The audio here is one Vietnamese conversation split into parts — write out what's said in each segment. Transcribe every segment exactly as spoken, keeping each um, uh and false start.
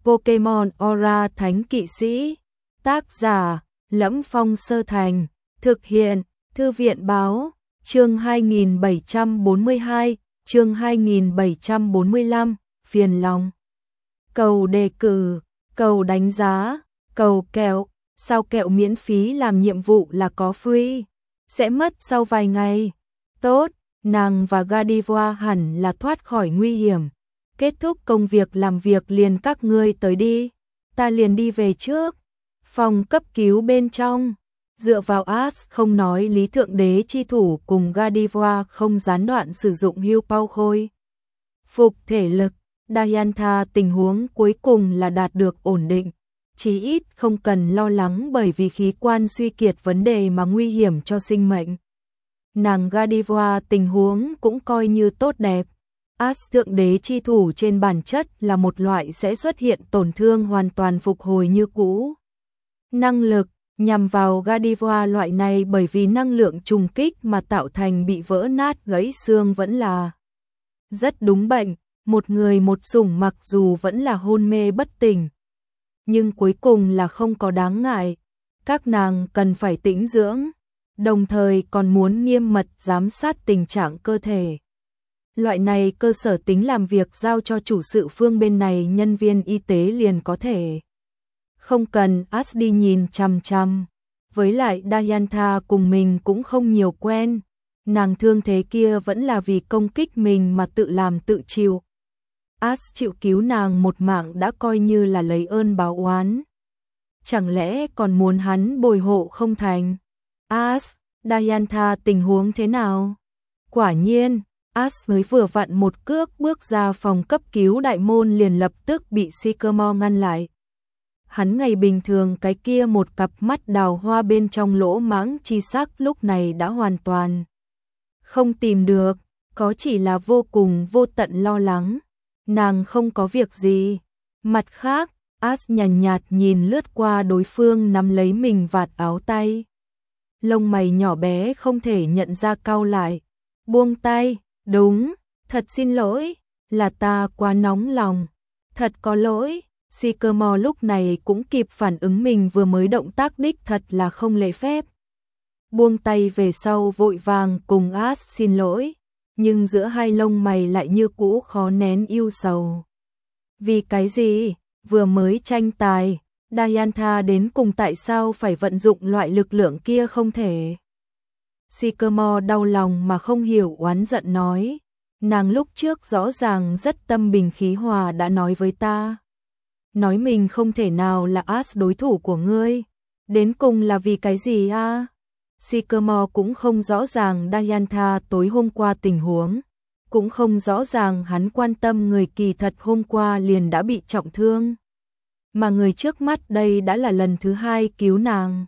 Pokemon Aura Thánh Kỵ Sĩ. Tác giả: Lẫm Phong Sơ Thành. Thực hiện: Thư viện báo. Chương hai nghìn bảy trăm bốn mươi hai, chương hai nghìn bảy trăm bốn mươi lăm, phiền lòng. Cầu đề cử, cầu đánh giá, cầu kẹo. Sao kẹo miễn phí làm nhiệm vụ là có free? Sẽ mất sau vài ngày. Tốt, nàng và Gardevoir hẳn là thoát khỏi nguy hiểm. Kết thúc công việc làm việc liền các ngươi tới đi. Ta liền đi về trước. Phòng cấp cứu bên trong. Dựa vào Ash không nói lý thượng đế chi thủ cùng Gardevoir không gián đoạn sử dụng hưu pao khôi phục thể lực. Diantha tình huống cuối cùng là đạt được ổn định. Chí ít không cần lo lắng bởi vì khí quan suy kiệt vấn đề mà nguy hiểm cho sinh mệnh. Nàng Gardevoir tình huống cũng coi như tốt đẹp. Ash thượng đế chi thủ trên bản chất là một loại sẽ xuất hiện tổn thương hoàn toàn phục hồi như cũ. Năng lực nhằm vào Gardevoir loại này bởi vì năng lượng trùng kích mà tạo thành bị vỡ nát gãy xương vẫn là rất đúng bệnh. Một người một sủng mặc dù vẫn là hôn mê bất tỉnh, nhưng cuối cùng là không có đáng ngại. Các nàng cần phải tĩnh dưỡng, đồng thời còn muốn nghiêm mật giám sát tình trạng cơ thể. Loại này cơ sở tính làm việc giao cho chủ sự phương bên này nhân viên y tế liền có thể. Không cần Ash đi nhìn chằm chằm. Với lại Diantha cùng mình cũng không nhiều quen. Nàng thương thế kia vẫn là vì công kích mình mà tự làm tự chịu. Ash chịu cứu nàng một mạng đã coi như là lấy ơn báo oán. Chẳng lẽ còn muốn hắn bồi hộ không thành? Ash, Diantha tình huống thế nào? Quả nhiên, Ash mới vừa vặn một cước bước ra phòng cấp cứu đại môn liền lập tức bị Sycamore ngăn lại. Hắn ngày bình thường cái kia một cặp mắt đào hoa bên trong lỗ mãng chi sắc lúc này đã hoàn toàn không tìm được, có chỉ là vô cùng vô tận lo lắng. Nàng không có việc gì. Mặt khác, Ash nhàn nhạt nhìn lướt qua đối phương nắm lấy mình vạt áo tay. Lông mày nhỏ bé không thể nhận ra cau lại. Buông tay, đúng, thật xin lỗi, là ta quá nóng lòng. Thật có lỗi. Sycamore lúc này cũng kịp phản ứng mình vừa mới động tác đích thật là không lễ phép. Buông tay về sau vội vàng cùng Ash xin lỗi, nhưng giữa hai lông mày lại như cũ khó nén ưu sầu. Vì cái gì? Vừa mới tranh tài, Diantha đến cùng tại sao phải vận dụng loại lực lượng kia không thể? Sycamore đau lòng mà không hiểu oán giận nói, nàng lúc trước rõ ràng rất tâm bình khí hòa đã nói với ta. Nói mình không thể nào là Ash đối thủ của ngươi. Đến cùng là vì cái gì a? À? Sycamore cũng không rõ ràng Diantha tối hôm qua tình huống. Cũng không rõ ràng hắn quan tâm người kỳ thật hôm qua liền đã bị trọng thương. Mà người trước mắt đây đã là lần thứ hai cứu nàng.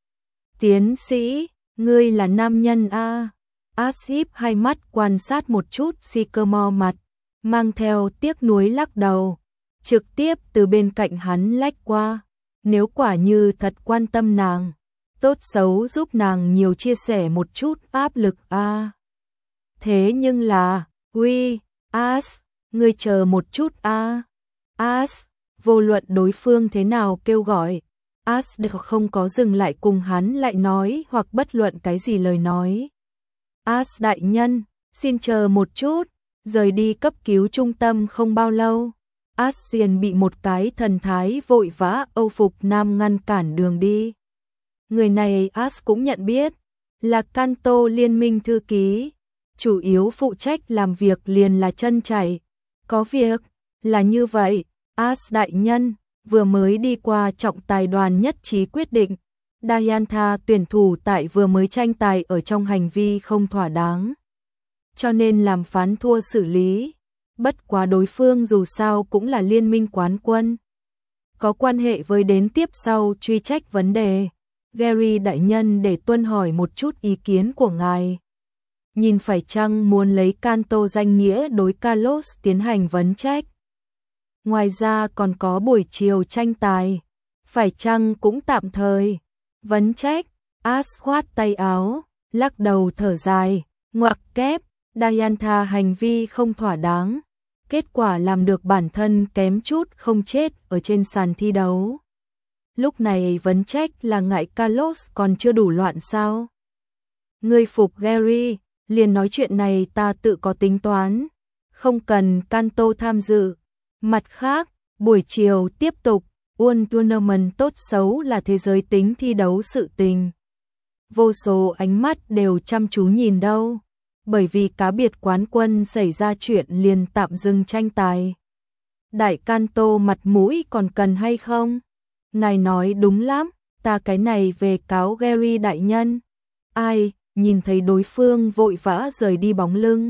Tiến sĩ, ngươi là nam nhân a? À? Ash híp hai mắt quan sát một chút Sycamore mặt, mang theo tiếc nuối lắc đầu. Trực tiếp từ bên cạnh hắn lách qua. Nếu quả như thật quan tâm nàng, tốt xấu giúp nàng nhiều chia sẻ một chút áp lực a. À. Thế nhưng là, uy, Ash, ngươi chờ một chút a. À. Ash, vô luận đối phương thế nào kêu gọi, Ash đều không có dừng lại cùng hắn lại nói hoặc bất luận cái gì lời nói. Ash đại nhân, xin chờ một chút, rời đi cấp cứu trung tâm không bao lâu. Ash liền bị một cái thần thái vội vã âu phục nam ngăn cản đường đi. Người này Ash cũng nhận biết, là Kanto liên minh thư ký, chủ yếu phụ trách làm việc liền là chân chảy. Có việc, là như vậy, Ash đại nhân, vừa mới đi qua trọng tài đoàn nhất trí quyết định, Diantha tuyển thủ tại vừa mới tranh tài ở trong hành vi không thỏa đáng. Cho nên làm phán thua xử lý. Bất quá đối phương dù sao cũng là liên minh quán quân. Có quan hệ với đến tiếp sau truy trách vấn đề. Gary đại nhân để tuân hỏi một chút ý kiến của ngài. Nhìn phải chăng muốn lấy Kanto danh nghĩa đối Carlos tiến hành vấn trách. Ngoài ra còn có buổi chiều tranh tài. Phải chăng cũng tạm thời. Vấn trách, Ash khoát tay áo, lắc đầu thở dài, ngoặc kép, Diantha hành vi không thỏa đáng. kết quả làm được bản thân kém chút không chết ở trên sàn thi đấu. Lúc này vấn trách là ngại Carlos còn chưa đủ loạn sao? Ngươi phục Gary, liền nói chuyện này ta tự có tính toán, không cần Kanto tham dự. Mặt khác, buổi chiều tiếp tục, World Tournament tốt xấu là thế giới tính thi đấu sự tình. Vô số ánh mắt đều chăm chú nhìn đâu, bởi vì cá biệt quán quân xảy ra chuyện liền tạm dừng tranh tài. Đại Kanto mặt mũi còn cần hay không? Ngài nói đúng lắm, ta cái này về cáo Gary đại nhân. Ai, nhìn thấy đối phương vội vã rời đi bóng lưng.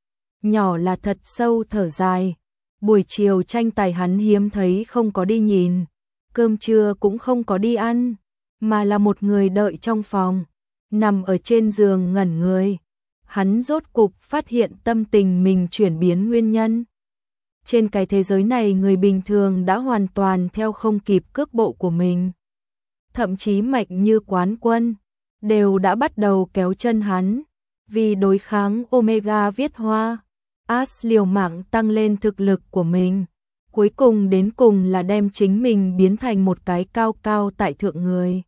Nhỏ là thật sâu thở dài. Buổi chiều tranh tài hắn hiếm thấy không có đi nhìn, cơm trưa cũng không có đi ăn, mà là một người đợi trong phòng, nằm ở trên giường ngẩn người. Hắn rốt cục phát hiện tâm tình mình chuyển biến nguyên nhân. Trên cái thế giới này người bình thường đã hoàn toàn theo không kịp cước bộ của mình. Thậm chí mạnh như quán quân, đều đã bắt đầu kéo chân hắn. Vì đối kháng Omega Viết Hoa, As liều mạng tăng lên thực lực của mình. Cuối cùng đến cùng là đem chính mình biến thành một cái cao cao tại thượng người.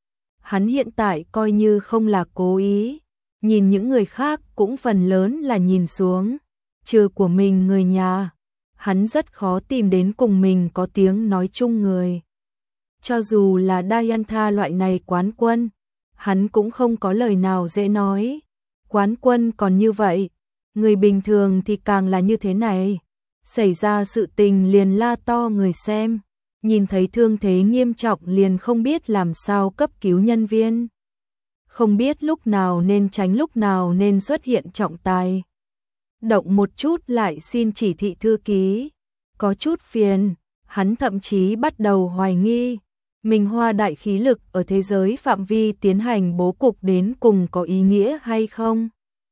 Hắn hiện tại coi như không là cố ý, nhìn những người khác cũng phần lớn là nhìn xuống, trừ của mình người nhà. Hắn rất khó tìm đến cùng mình có tiếng nói chung người. Cho dù là Diantha loại này quán quân, hắn cũng không có lời nào dễ nói. Quán quân còn như vậy, người bình thường thì càng là như thế này. Xảy ra sự tình liền la to người xem, nhìn thấy thương thế nghiêm trọng liền không biết làm sao cấp cứu nhân viên. Không biết lúc nào nên tránh lúc nào nên xuất hiện trọng tài. Động một chút lại xin chỉ thị thư ký, có chút phiền, hắn thậm chí bắt đầu hoài nghi. Mình hoa đại khí lực ở thế giới phạm vi tiến hành bố cục đến cùng có ý nghĩa hay không?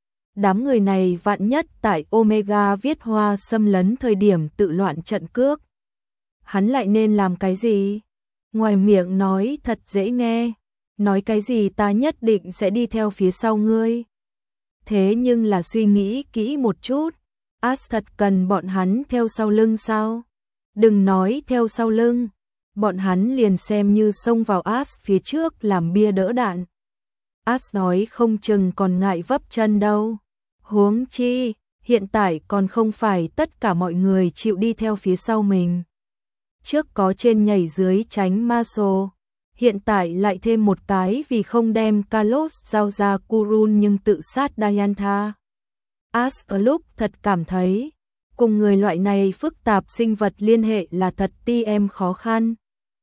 Đám người này vạn nhất tại Omega Viết Hoa xâm lấn thời điểm tự loạn trận cước. Hắn lại nên làm cái gì? Ngoài miệng nói thật dễ nghe, nói cái gì ta nhất định sẽ đi theo phía sau ngươi. Thế nhưng là suy nghĩ kỹ một chút, As thật cần bọn hắn theo sau lưng sao? Đừng nói theo sau lưng, bọn hắn liền xem như xông vào As phía trước làm bia đỡ đạn. As nói không chừng còn ngại vấp chân đâu. Huống chi, hiện tại còn không phải tất cả mọi người chịu đi theo phía sau mình. Trước có trên nhảy dưới tránh Marshall, hiện tại lại thêm một cái vì không đem Carlos giao ra Kurun nhưng tự sát Diantha. As ở lúc thật cảm thấy, cùng người loại này phức tạp sinh vật liên hệ là thật ti em khó khăn.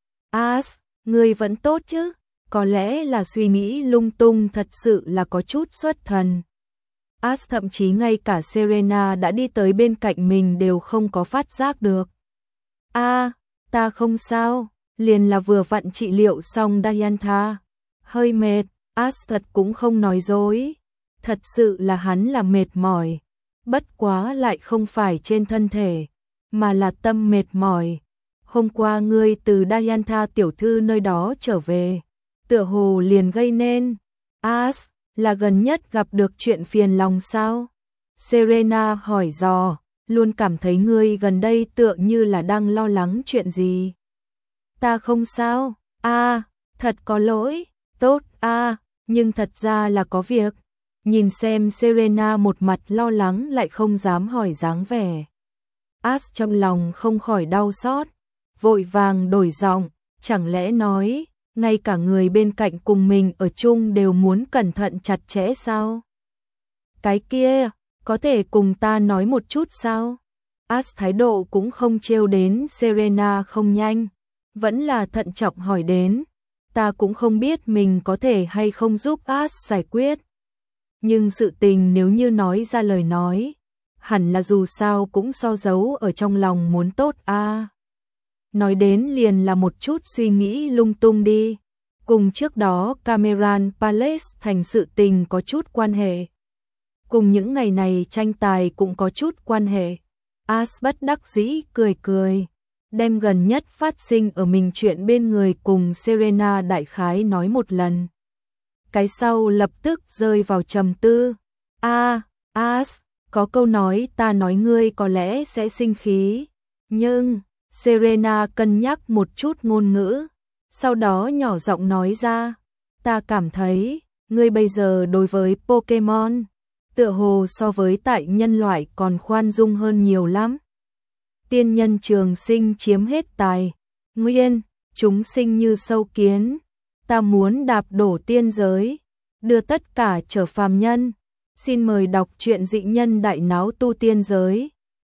As, người vẫn tốt chứ? Có lẽ là suy nghĩ lung tung, thật sự là có chút xuất thần. As thậm chí ngay cả Serena đã đi tới bên cạnh mình đều không có phát giác được. A, à, ta không sao, liền là vừa vặn trị liệu xong Diantha. Hơi mệt, As thật cũng không nói dối. Thật sự là hắn là mệt mỏi. Bất quá lại không phải trên thân thể, mà là tâm mệt mỏi. Hôm qua ngươi từ Diantha tiểu thư nơi đó trở về, tựa hồ liền gây nên. As, là gần nhất gặp được chuyện phiền lòng sao? Serena hỏi dò, luôn cảm thấy ngươi gần đây tựa như là đang lo lắng chuyện gì. Ta không sao, a, à, thật có lỗi, tốt a, à, nhưng thật ra là có việc. Nhìn xem Serena một mặt lo lắng lại không dám hỏi dáng vẻ. As trong lòng không khỏi đau xót, vội vàng đổi giọng, chẳng lẽ nói, ngay cả người bên cạnh cùng mình ở chung đều muốn cẩn thận chặt chẽ sao? Cái kia, có thể cùng ta nói một chút sao? As thái độ cũng không trêu đến Serena không nhanh, vẫn là thận trọng hỏi đến. Ta cũng không biết mình có thể hay không giúp As giải quyết. Nhưng sự tình nếu như nói ra lời nói, hẳn là dù sao cũng so giấu ở trong lòng muốn tốt a. À. Nói đến liền là một chút suy nghĩ lung tung đi. Cùng trước đó Cameron Palace thành sự tình có chút quan hệ. Cùng những ngày này tranh tài cũng có chút quan hệ. As bất đắc dĩ cười cười, đem gần nhất phát sinh ở mình chuyện bên người cùng Serena đại khái nói một lần. Cái sau lập tức rơi vào trầm tư. A, à, As, có câu nói ta nói ngươi có lẽ sẽ sinh khí, nhưng Serena cân nhắc một chút ngôn ngữ, sau đó nhỏ giọng nói ra, ta cảm thấy, ngươi bây giờ đối với Pokemon, tựa hồ so với tại nhân loại còn khoan dung hơn nhiều lắm. Tiên nhân trường sinh chiếm hết tài nguyên, chúng sinh như sâu kiến, ta muốn đạp đổ tiên giới, đưa tất cả trở phàm nhân. Xin mời đọc truyện Dị Nhân Đại Náo Tu Tiên Giới.